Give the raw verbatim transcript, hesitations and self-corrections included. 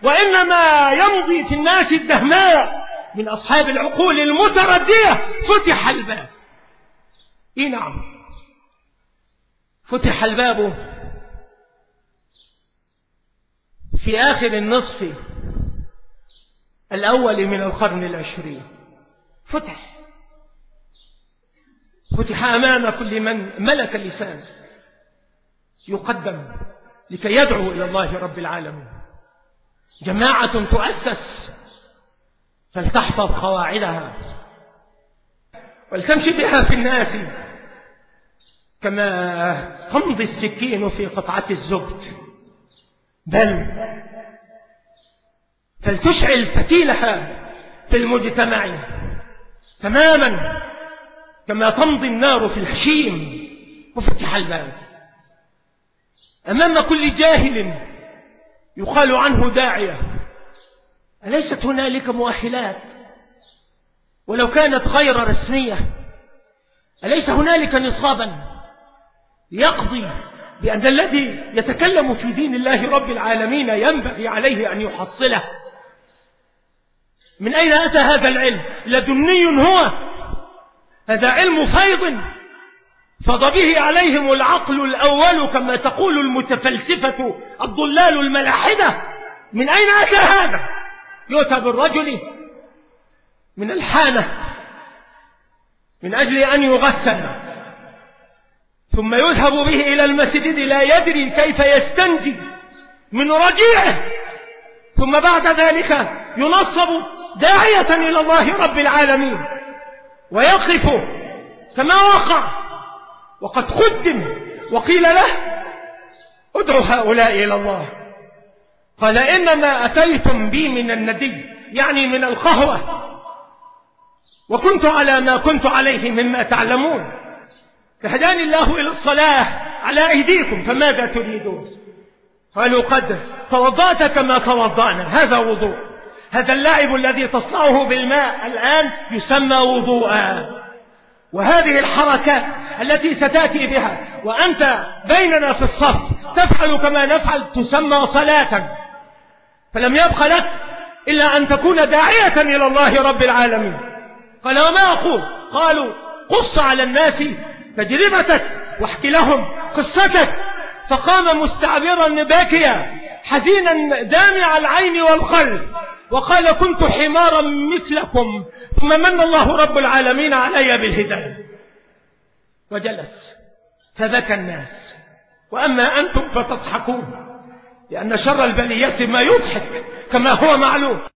وإنما يمضي في الناس الدهماء من أصحاب العقول المتردية فتح الباب. إيه نعم، فتح الباب في آخر النصف الأول من القرن العشرين. فتح فتح أمام كل من ملك اللسان يقدم لكي يدعو إلى الله رب العالمين. جماعة تؤسس فلتحفظ قواعدها ولتمشي بها في الناس كما تمضي السكين في قطعة الزبد، بل فلتشعل فتيلها في المجتمع تماما كما تمضي النار في الحشيم. وفتح الباب أمام كل جاهل يقال عنه داعية. أليست هنالك مؤهلات ولو كانت غير رسمية؟ أليس هنالك نصابا يقضي بأن الذي يتكلم في دين الله رب العالمين ينبغي عليه أن يحصله؟ من أين أتى هذا العلم؟ لدني هو، هذا علم فيض فض به عليهم العقل الأول كما تقول المتفلسفة الضلال الملاحدة. من أين أتى هذا؟ يؤتى بالرجل من الحانة من أجل أن يغسل، ثم يذهب به إلى المسجد لا يدري كيف يستنجي من رجيعه، ثم بعد ذلك ينصب داعية إلى الله رب العالمين ويقف كما وقع وقد قدم وقيل له ادعو هؤلاء إلى الله. قال إنما أتيتم بي من الندي، يعني من القهوة، وكنت على ما كنت عليه مما تعلمون، فهداني الله إلى الصلاة على أيديكم فماذا تريدون؟ قالوا قد توضأت كما توضأنا، هذا وضوء. هذا اللعب الذي تصنعه بالماء الآن يسمى وضوءا، وهذه الحركات التي ستأتي بها وأنت بيننا في الصف تفعل كما نفعل تسمى صلاة. فلم يبق لك إلا أن تكون داعية إلى الله رب العالمين. قال وما أقول؟ قالوا قص على الناس تجربتك واحكي لهم قصتك. فقام مستعبرا باكيا حزينا دامع العين والقلب وقال كنت حمارا مثلكم ثم من الله رب العالمين علي بالهداية. وجلس فبكى الناس، وأما أنتم فتضحكون، لأن شر البليات ما يضحك كما هو معلوم.